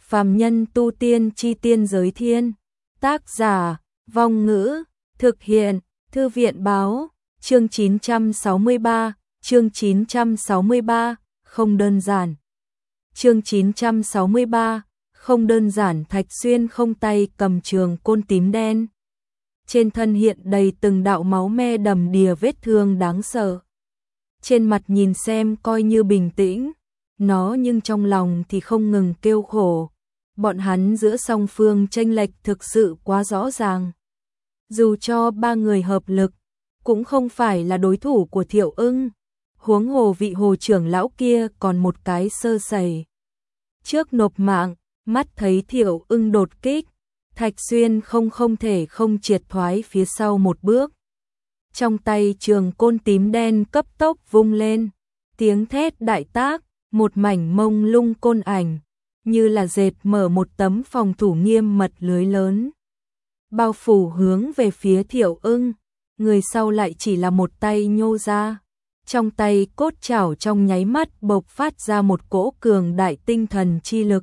Phàm nhân tu tiên chi tiên giới thiên. Tác giả, Vong Ngữ, thực hiện, Thư viện Báo, chương 963, chương 963, không đơn giản. Chương 963, không đơn giản. Thạch Xuyên không tay cầm trường côn tím đen. Trên thân hiện đầy từng đạo máu me đầm đìa vết thương đáng sợ. Trên mặt nhìn xem coi như bình tĩnh, nó nhưng trong lòng thì không ngừng kêu khổ. Bọn hắn giữa song phương chênh lệch thực sự quá rõ ràng. Dù cho ba người hợp lực, cũng không phải là đối thủ của Thiệu Ưng. Huống hồ vị hồ trưởng lão kia còn một cái sơ sẩy. Trước nộp mạng, mắt thấy Thiệu Ưng đột kích, Thạch Xuyên không thể không triệt thoái phía sau một bước. Trong tay trường côn tím đen cấp tốc vung lên, tiếng thét đại tác, một mảnh mông lung côn ảnh, như là dệt mở một tấm phòng thủ nghiêm mật lưới lớn. Bao phủ hướng về phía Thiệu Ưng, người sau lại chỉ là một tay nhô ra. Trong tay cốt chảo trong nháy mắt bộc phát ra một cỗ cường đại tinh thần chi lực.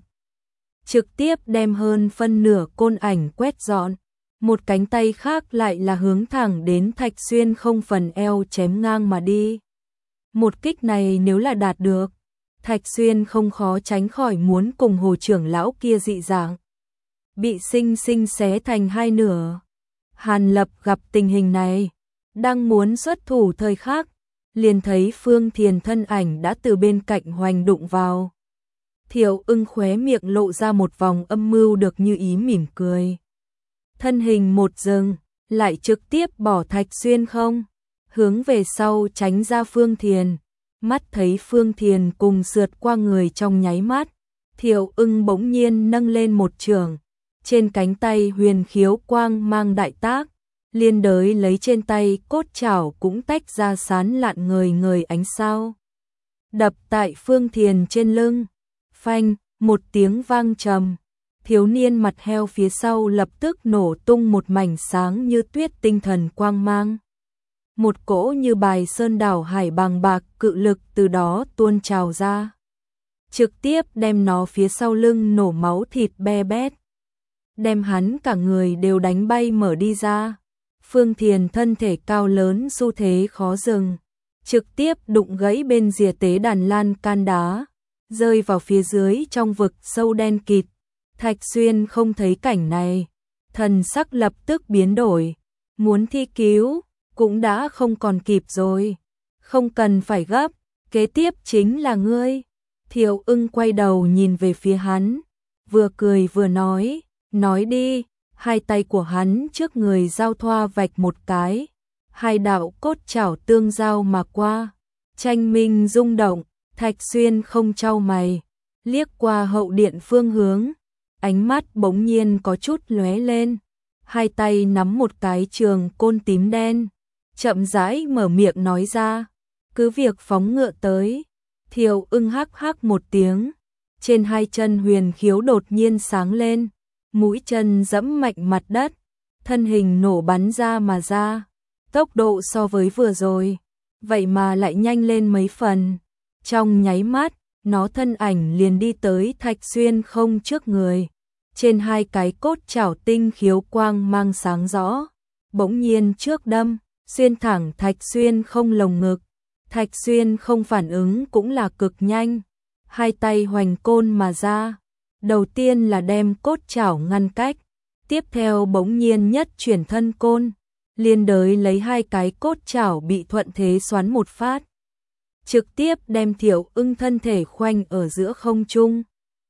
Trực tiếp đem hơn phân nửa côn ảnh quét dọn. Một cánh tay khác lại là hướng thẳng đến Thạch Xuyên không phần eo chém ngang mà đi. Một kích này nếu là đạt được, Thạch Xuyên không khó tránh khỏi muốn cùng hồ trưởng lão kia dị dạng, bị sinh sinh xé thành hai nửa. Hàn Lập gặp tình hình này, đang muốn xuất thủ thời khắc, liền thấy Phương Thiền thân ảnh đã từ bên cạnh hoành đụng vào. Thiệu Ưng khóe miệng lộ ra một vòng âm mưu được như ý mỉm cười. Thân hình một dừng, lại trực tiếp bỏ Thạch Xuyên không, hướng về sau tránh ra Phương Thiền. Mắt thấy Phương Thiền cùng sượt qua người trong nháy mắt, Thiệu Ưng bỗng nhiên nâng lên một chưởng, trên cánh tay huyền khiếu quang mang đại tác, liên đới lấy trên tay cốt chảo cũng tách ra sán lạn ngời ánh sao. Đập tại Phương Thiền trên lưng, phanh, một tiếng vang trầm, thiếu niên mặt heo phía sau lập tức nổ tung một mảnh sáng như tuyết tinh thần quang mang. Một cỗ như bài sơn đảo hải bàng bạc cự lực từ đó tuôn trào ra, trực tiếp đem nó phía sau lưng nổ máu thịt be bét, đem hắn cả người đều đánh bay mở đi ra. Phương Thiền thân thể cao lớn xu thế khó dừng, trực tiếp đụng gãy bên rìa tế đàn lan can đá, rơi vào phía dưới trong vực sâu đen kịt. Thạch Xuyên không thấy cảnh này, thần sắc lập tức biến đổi, muốn thi cứu cũng đã không còn kịp rồi. Không cần phải gấp, kế tiếp chính là ngươi. Thiệu Ưng quay đầu nhìn về phía hắn, vừa cười vừa nói đi. Hai tay của hắn trước người giao thoa vạch một cái, hai đạo cốt chảo tương giao mà qua, tranh minh rung động. Thạch Xuyên không chau mày, liếc qua hậu điện phương hướng, ánh mắt bỗng nhiên có chút lóe lên, hai tay nắm một cái trường côn tím đen, chậm rãi mở miệng nói ra, cứ việc phóng ngựa tới. Thiệu Ưng hắc hắc một tiếng, trên hai chân huyền khiếu đột nhiên sáng lên, mũi chân giẫm mạnh mặt đất, thân hình nổ bắn ra mà ra, tốc độ so với vừa rồi, vậy mà lại nhanh lên mấy phần. Trong nháy mắt, nó thân ảnh liền đi tới Thạch Xuyên không trước người, trên hai cái cốt chảo tinh khiếu quang mang sáng rõ, bỗng nhiên trước đâm, xuyên thẳng Thạch Xuyên không lồng ngực. Thạch Xuyên không phản ứng cũng là cực nhanh, hai tay hoành côn mà ra, đầu tiên là đem cốt chảo ngăn cách, tiếp theo bỗng nhiên nhất chuyển thân côn, liên đới lấy hai cái cốt chảo bị thuận thế xoắn một phát, trực tiếp đem Thiệu Ưng thân thể khoanh ở giữa không trung.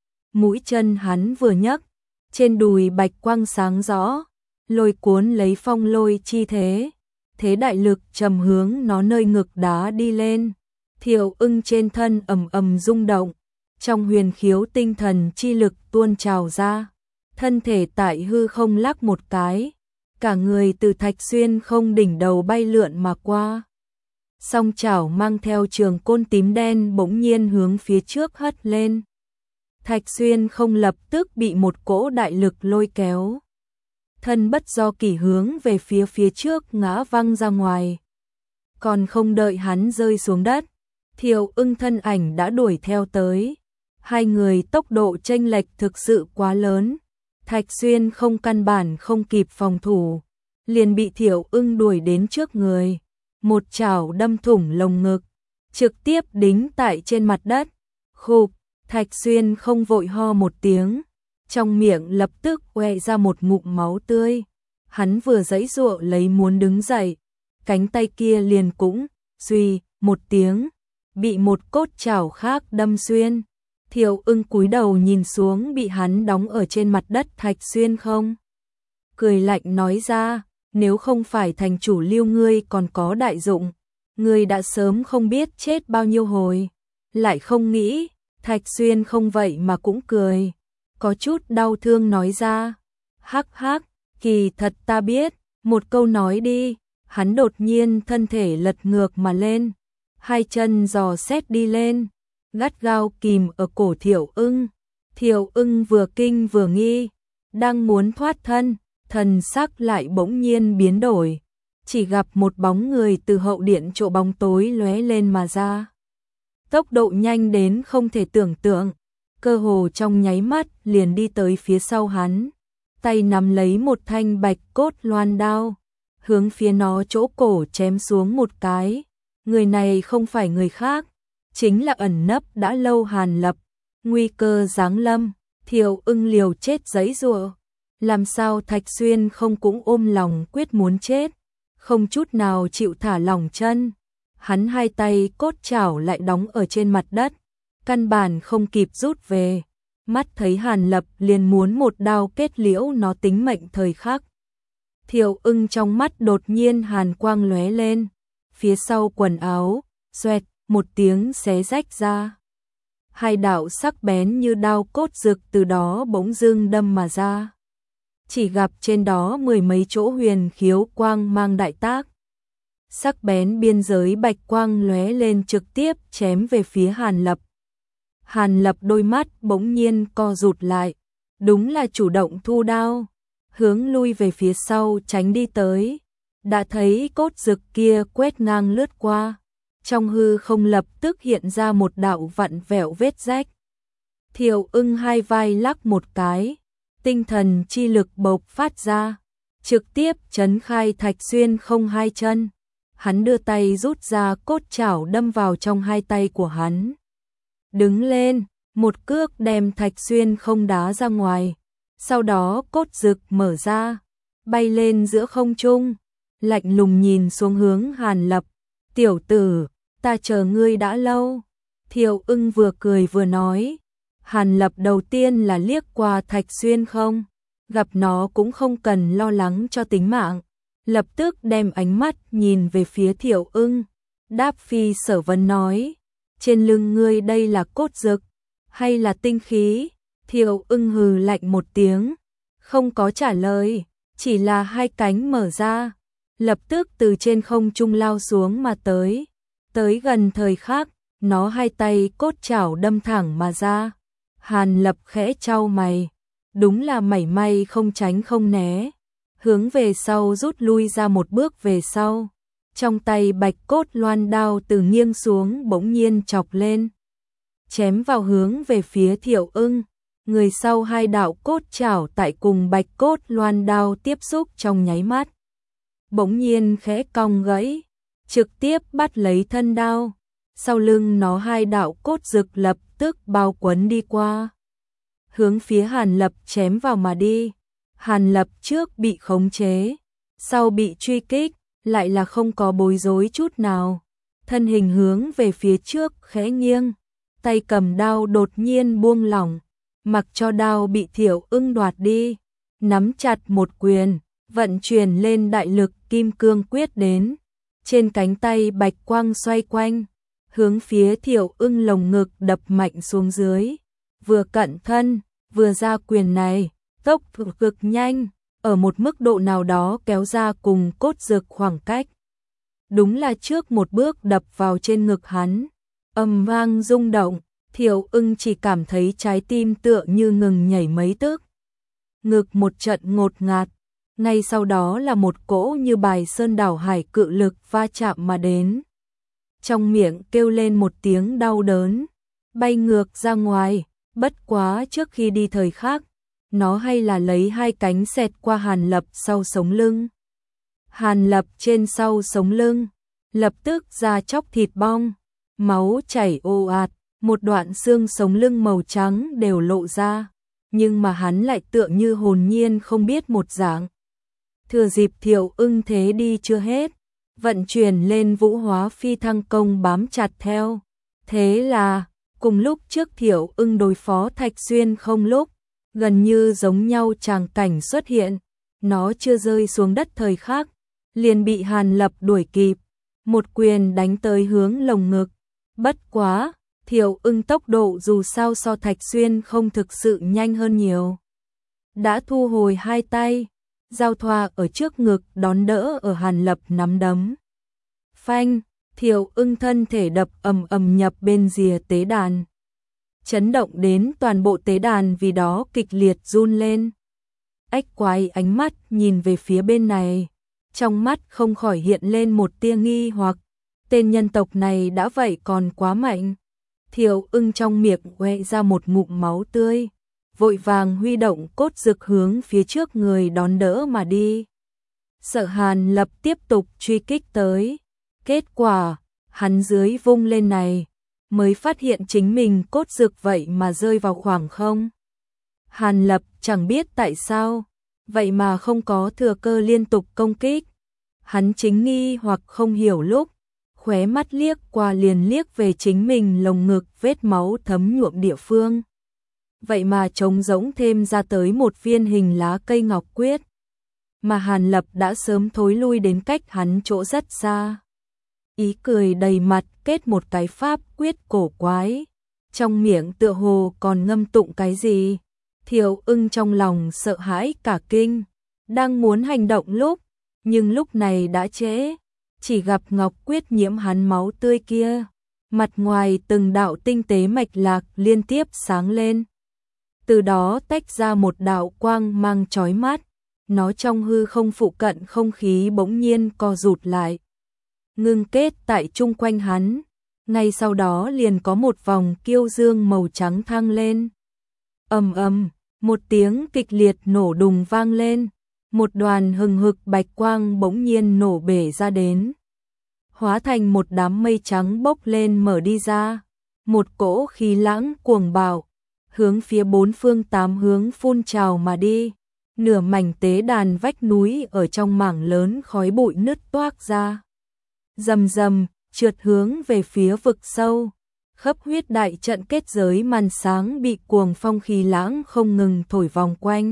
Mũi chân hắn vừa nhấc, trên đùi bạch quang sáng rõ, lôi cuốn lấy phong lôi chi thế, thế đại lực trầm hướng nó nơi ngực đá đi lên. Thiệu Ưng trên thân ầm rung động, trong huyền khiếu tinh thần chi lực tuôn trào ra, thân thể tại hư không lắc một cái, cả người từ Thạch Xuyên không đỉnh đầu bay lượn mà qua. Song chảo mang theo trường côn tím đen bỗng nhiên hướng phía trước hất lên. Thạch Xuyên không lập tức bị một cỗ đại lực lôi kéo, thân bất do kỷ hướng về phía trước ngã văng ra ngoài. Còn không đợi hắn rơi xuống đất, Thiệu Ưng thân ảnh đã đuổi theo tới. Hai người tốc độ chênh lệch thực sự quá lớn. Thạch Xuyên không căn bản không kịp phòng thủ, liền bị Thiệu Ưng đuổi đến trước người, một chảo đâm thủng lồng ngực, trực tiếp đính tại trên mặt đất. Khục, Thạch Xuyên không vội ho một tiếng, trong miệng lập tức oẹ ra một ngụm máu tươi. Hắn vừa giãy giụa lấy muốn đứng dậy, cánh tay kia liền cũng suy một tiếng, bị một cốt chảo khác đâm xuyên. Thiệu Ưng cúi đầu nhìn xuống bị hắn đóng ở trên mặt đất Thạch Xuyên không. Cười lạnh nói ra, nếu không phải thành chủ Lưu ngươi còn có đại dụng, ngươi đã sớm không biết chết bao nhiêu hồi. Lại không nghĩ, Thạch Xuyên không vậy mà cũng cười, có chút đau thương nói ra. Hắc hắc, kỳ thật ta biết, một câu nói đi. Hắn đột nhiên thân thể lật ngược mà lên, hai chân dò xét đi lên, gắt gao kìm ở cổ Thiệu Ưng. Thiệu Ưng vừa kinh vừa nghi, đang muốn thoát thân, thần sắc lại bỗng nhiên biến đổi, chỉ gặp một bóng người từ hậu điện chỗ bóng tối lóe lên mà ra. Tốc độ nhanh đến không thể tưởng tượng, cơ hồ trong nháy mắt liền đi tới phía sau hắn, tay nắm lấy một thanh bạch cốt loan đao, hướng phía nó chỗ cổ chém xuống một cái. Người này không phải người khác, chính là ẩn nấp đã lâu Hàn Lập. Nguy cơ giáng lâm, Thiệu Ưng liều chết giãy giụa, làm sao Thạch Xuyên không cũng ôm lòng quyết muốn chết, không chút nào chịu thả lỏng chân. Hắn hai tay cốt chảo lại đóng ở trên mặt đất, căn bản không kịp rút về. Mắt thấy Hàn Lập liền muốn một đao kết liễu nó tính mệnh thời khắc. Thiệu Ưng trong mắt đột nhiên hàn quang lóe lên, phía sau quần áo, xoẹt, một tiếng xé rách ra. Hai đạo sắc bén như đao cốt rực từ đó bỗng dưng đâm mà ra. Chỉ gặp trên đó mười mấy chỗ huyền khiếu quang mang đại tác. Sắc bén biên giới bạch quang lóe lên trực tiếp chém về phía Hàn Lập. Hàn Lập đôi mắt bỗng nhiên co rụt lại, đúng là chủ động thu đao, hướng lui về phía sau tránh đi tới. Đã thấy cốt rực kia quét ngang lướt qua, trong hư không lập tức hiện ra một đạo vặn vẹo vết rách. Thiệu Ưng hai vai lắc một cái, tinh thần chi lực bộc phát ra, trực tiếp chấn khai Thạch Xuyên không hai chân. Hắn đưa tay rút ra cốt chảo đâm vào trong hai tay của hắn. Đứng lên, một cước đem Thạch Xuyên không đá ra ngoài. Sau đó cốt rực mở ra, bay lên giữa không trung, lạnh lùng nhìn xuống hướng Hàn Lập. Tiểu tử, ta chờ ngươi đã lâu. Thiệu Ưng vừa cười vừa nói. Hàn Lập đầu tiên là liếc qua Thạch Xuyên không, gặp nó cũng không cần lo lắng cho tính mạng, lập tức đem ánh mắt nhìn về phía Thiệu Ưng, đáp phi sở vấn nói, trên lưng ngươi đây là cốt rực hay là tinh khí? Thiệu Ưng hừ lạnh một tiếng, không có trả lời, chỉ là hai cánh mở ra, lập tức từ trên không trung lao xuống mà tới. Tới gần thời khắc, nó hai tay cốt chảo đâm thẳng mà ra. Hàn Lập khẽ chau mày, đúng là mảy may không tránh không né, hướng về sau rút lui ra một bước về sau. Trong tay bạch cốt loan đao từ nghiêng xuống bỗng nhiên chọc lên, chém vào hướng về phía Thiệu Ưng. Người sau hai đạo cốt chảo tại cùng bạch cốt loan đao tiếp xúc trong nháy mắt, bỗng nhiên khẽ cong gãy, trực tiếp bắt lấy thân đao. Sau lưng nó hai đạo cốt rực lập tức bao quấn đi qua, hướng phía Hàn Lập chém vào mà đi. Hàn Lập trước bị khống chế, sau bị truy kích, lại là không có bối rối chút nào, thân hình hướng về phía trước khẽ nghiêng, tay cầm đao đột nhiên buông lỏng, mặc cho đao bị Thiệu Ưng đoạt đi, nắm chặt một quyền, vận chuyển lên đại lực kim cương quyết đến, trên cánh tay bạch quang xoay quanh, hướng phía Thiệu Ưng lồng ngực đập mạnh xuống dưới, vừa cận thân, vừa ra quyền này, tốc độ cực nhanh, ở một mức độ nào đó kéo ra cùng cốt rực khoảng cách. Đúng là trước một bước đập vào trên ngực hắn, ầm vang rung động, Thiệu Ưng chỉ cảm thấy trái tim tựa như ngừng nhảy mấy tức. Ngực một trận ngột ngạt, ngay sau đó là một cỗ như bài sơn đảo hải cự lực va chạm mà đến. Trong miệng kêu lên một tiếng đau đớn, bay ngược ra ngoài, Bất quá trước khi đi thời khắc, nó hay là lấy hai cánh xẹt qua Hàn Lập sau sống lưng. Hàn Lập trên sau sống lưng, lập tức da chóc thịt bong, máu chảy ồ ạt, một đoạn xương sống lưng màu trắng đều lộ ra, nhưng mà hắn lại tựa như hồn nhiên không biết một dạng. Thừa dịp Thiệu Ưng thế đi chưa hết, vận chuyển lên Vũ Hóa Phi Thăng công bám chặt theo. Thế là, cùng lúc trước Thiệu Ưng đối phó Thạch Xuyên không lúc, gần như giống nhau tràng cảnh xuất hiện, nó chưa rơi xuống đất thời khắc, liền bị Hàn Lập đuổi kịp, một quyền đánh tới hướng lồng ngực. Bất quá, Thiệu Ưng tốc độ dù sao so Thạch Xuyên không thực sự nhanh hơn nhiều. Đã thu hồi hai tay, giao thoa ở trước ngực đón đỡ ở Hàn Lập nắm đấm. Phanh, Thiệu Ưng thân thể đập ầm ầm nhập bên rìa tế đàn. Chấn động đến toàn bộ tế đàn vì đó kịch liệt run lên. Ách Quái ánh mắt nhìn về phía bên này, trong mắt không khỏi hiện lên một tia nghi hoặc, tên nhân tộc này đã vậy còn quá mạnh. Thiệu Ưng trong miệng quẹ ra một ngụm máu tươi, vội vàng huy động cốt dực hướng phía trước người đón đỡ mà đi. Sợ Hàn Lập tiếp tục truy kích tới. Kết quả, hắn dưới vung lên này, mới phát hiện chính mình cốt dực vậy mà rơi vào khoảng không. Hàn Lập chẳng biết tại sao, vậy mà không có thừa cơ liên tục công kích. Hắn chính nghi hoặc không hiểu lúc, khóe mắt liếc qua liền liếc về chính mình lồng ngực vết máu thấm nhuộm địa phương. Vậy mà trống rỗng thêm ra tới một viên hình lá cây ngọc quyết. Mà Hàn Lập đã sớm thối lui đến cách hắn chỗ rất xa. Ý cười đầy mặt kết một cái pháp quyết cổ quái. Trong miệng tựa hồ còn ngâm tụng cái gì. Thiệu Ưng trong lòng sợ hãi cả kinh. Đang muốn hành động lúc, nhưng lúc này đã trễ. Chỉ gặp ngọc quyết nhiễm hắn máu tươi kia. Mặt ngoài từng đạo tinh tế mạch lạc liên tiếp sáng lên. Từ đó tách ra một đạo quang mang chói mắt. Nó trong hư không phụ cận không khí bỗng nhiên co rụt lại. Ngưng kết tại chung quanh hắn. Ngay sau đó liền có một vòng kiêu dương màu trắng thăng lên. Ầm ầm, một tiếng kịch liệt nổ đùng vang lên. Một đoàn hừng hực bạch quang bỗng nhiên nổ bể ra đến. Hóa thành một đám mây trắng bốc lên mở đi ra. Một cỗ khí lãng cuồng bạo, hướng phía bốn phương tám hướng phun trào mà đi. Nửa mảnh tế đàn vách núi ở trong mảng lớn khói bụi nứt toác ra. Rầm rầm, trượt hướng về phía vực sâu. Khắp huyết đại trận kết giới màn sáng bị cuồng phong khí lãng không ngừng thổi vòng quanh.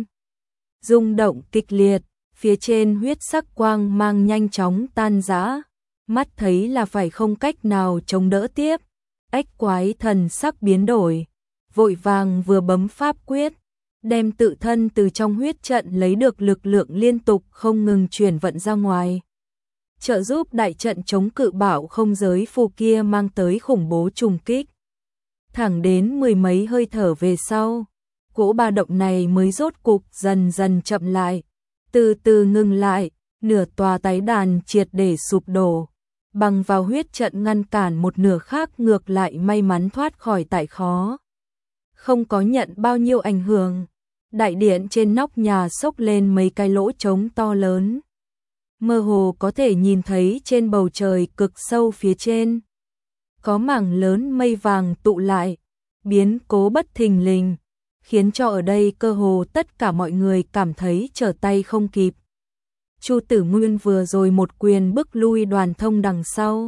Rung động kịch liệt, phía trên huyết sắc quang mang nhanh chóng tan rã. Mắt thấy là phải không cách nào chống đỡ tiếp. Ách Quái thần sắc biến đổi, vội vàng vừa bấm pháp quyết, đem tự thân từ trong huyết trận lấy được lực lượng liên tục không ngừng chuyển vận ra ngoài. Trợ giúp đại trận chống cự bạo không giới phù kia mang tới khủng bố trùng kích. Thẳng đến mười mấy hơi thở về sau, cỗ ba động này mới rốt cục dần dần chậm lại, từ từ ngừng lại, nửa tòa tái đàn triệt để sụp đổ. Bằng vào huyết trận ngăn cản một nửa khác ngược lại may mắn thoát khỏi tại khó. Không có nhận bao nhiêu ảnh hưởng. Đại điện trên nóc nhà xốc lên mấy cái lỗ trống to lớn. Mơ hồ có thể nhìn thấy trên bầu trời cực sâu phía trên. Có mảng lớn mây vàng tụ lại, biến cố bất thình lình, khiến cho ở đây cơ hồ tất cả mọi người cảm thấy trở tay không kịp. Chu Tử Nguyên vừa rồi một quyền bức lui Đoàn Thông đằng sau.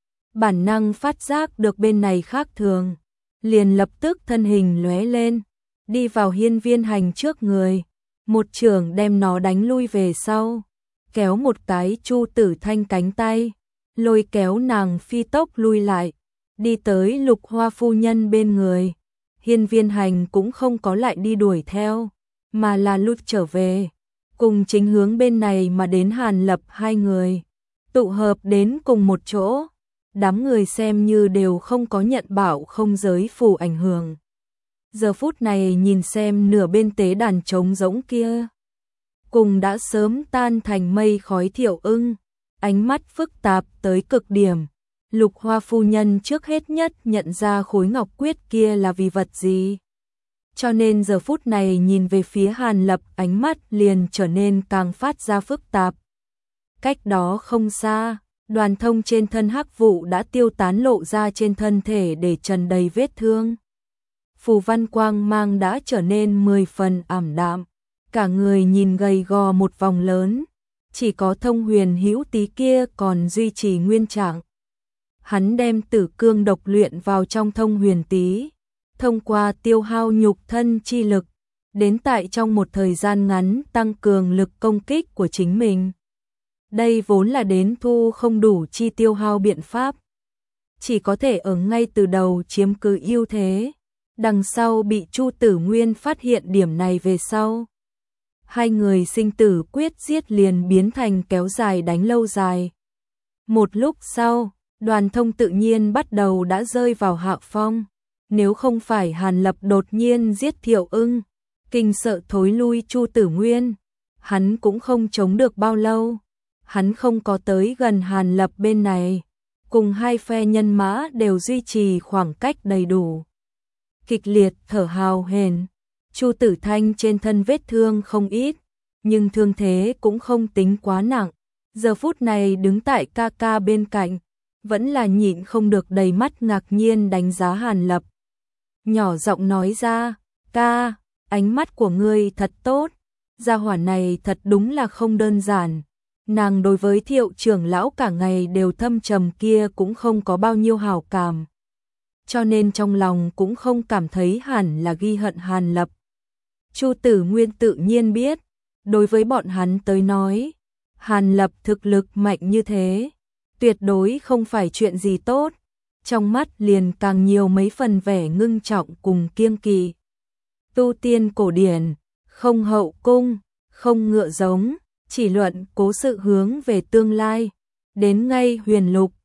Bản năng phát giác được bên này khác thường, liền lập tức thân hình lóe lên, đi vào Hiên Viên Hành trước người, một chưởng đem nó đánh lui về sau, kéo một cái Chu Tử Thanh cánh tay, lôi kéo nàng phi tốc lui lại, đi tới Lục Hoa phu nhân bên người. Hiên Viên Hành cũng không có lại đi đuổi theo, mà là lùi trở về. Cùng chính hướng bên này mà đến Hàn Lập hai người, tụ hợp đến cùng một chỗ. Đám người xem như đều không có nhận bảo không giới phù ảnh hưởng. Giờ phút này nhìn xem nửa bên tế đàn trống rỗng kia, cùng đã sớm tan thành mây khói Thiệu Ưng, ánh mắt phức tạp tới cực điểm. Lục Hoa phu nhân trước hết nhất nhận ra khối ngọc quyết kia là vì vật gì. cho nên giờ phút này nhìn về phía Hàn Lập ánh mắt liền trở nên càng phát ra phức tạp. Cách đó không xa, Đoàn Thông trên thân hắc vụ đã tiêu tán lộ ra trên thân thể để trần đầy vết thương. Phù văn quang mang đã trở nên 10 phần ảm đạm, cả người nhìn gầy gò một vòng lớn, chỉ có Thông Huyền Hữu Tí kia còn duy trì nguyên trạng. Hắn đem tử cương độc luyện vào trong Thông Huyền Tí, thông qua tiêu hao nhục thân chi lực, đến tại trong một thời gian ngắn tăng cường lực công kích của chính mình. Đây vốn là đến thu không đủ chi tiêu hao biện pháp, chỉ có thể ở ngay từ đầu chiếm cứ ưu thế, đằng sau bị Chu Tử Nguyên phát hiện điểm này về sau. Hai người sinh tử quyết giết liền biến thành kéo dài đánh lâu dài. Một lúc sau, Đoàn Thông tự nhiên bắt đầu đã rơi vào hạ phong, nếu không phải Hàn Lập đột nhiên giết Thiệu Ưng, kinh sợ thối lui Chu Tử Nguyên, hắn cũng không chống được bao lâu. Hắn không có tới gần Hàn Lập bên này, cùng hai phe nhân mã đều duy trì khoảng cách đầy đủ. Kịch liệt thở hào hển, Chu Tử Thanh trên thân vết thương không ít, nhưng thương thế cũng không tính quá nặng. Giờ phút này đứng tại ca ca bên cạnh, vẫn là nhịn không được đầy mắt ngạc nhiên đánh giá Hàn Lập. Nhỏ giọng nói ra, ca, ánh mắt của ngươi thật tốt, gia hỏa này thật đúng là không đơn giản. Nàng đối với Thiệu trưởng lão cả ngày đều thâm trầm kia cũng không có bao nhiêu hảo cảm, cho nên trong lòng cũng không cảm thấy hẳn là ghi hận Hàn Lập. Chu Tử Nguyên tự nhiên biết, đối với bọn hắn tới nói, Hàn Lập thực lực mạnh như thế, tuyệt đối không phải chuyện gì tốt, trong mắt liền càng nhiều mấy phần vẻ ngưng trọng cùng kiêng kỵ. Tu tiên cổ điển, không hậu cung, không ngựa giống, chỉ luận cố sự hướng về tương lai, đến ngay huyền lục,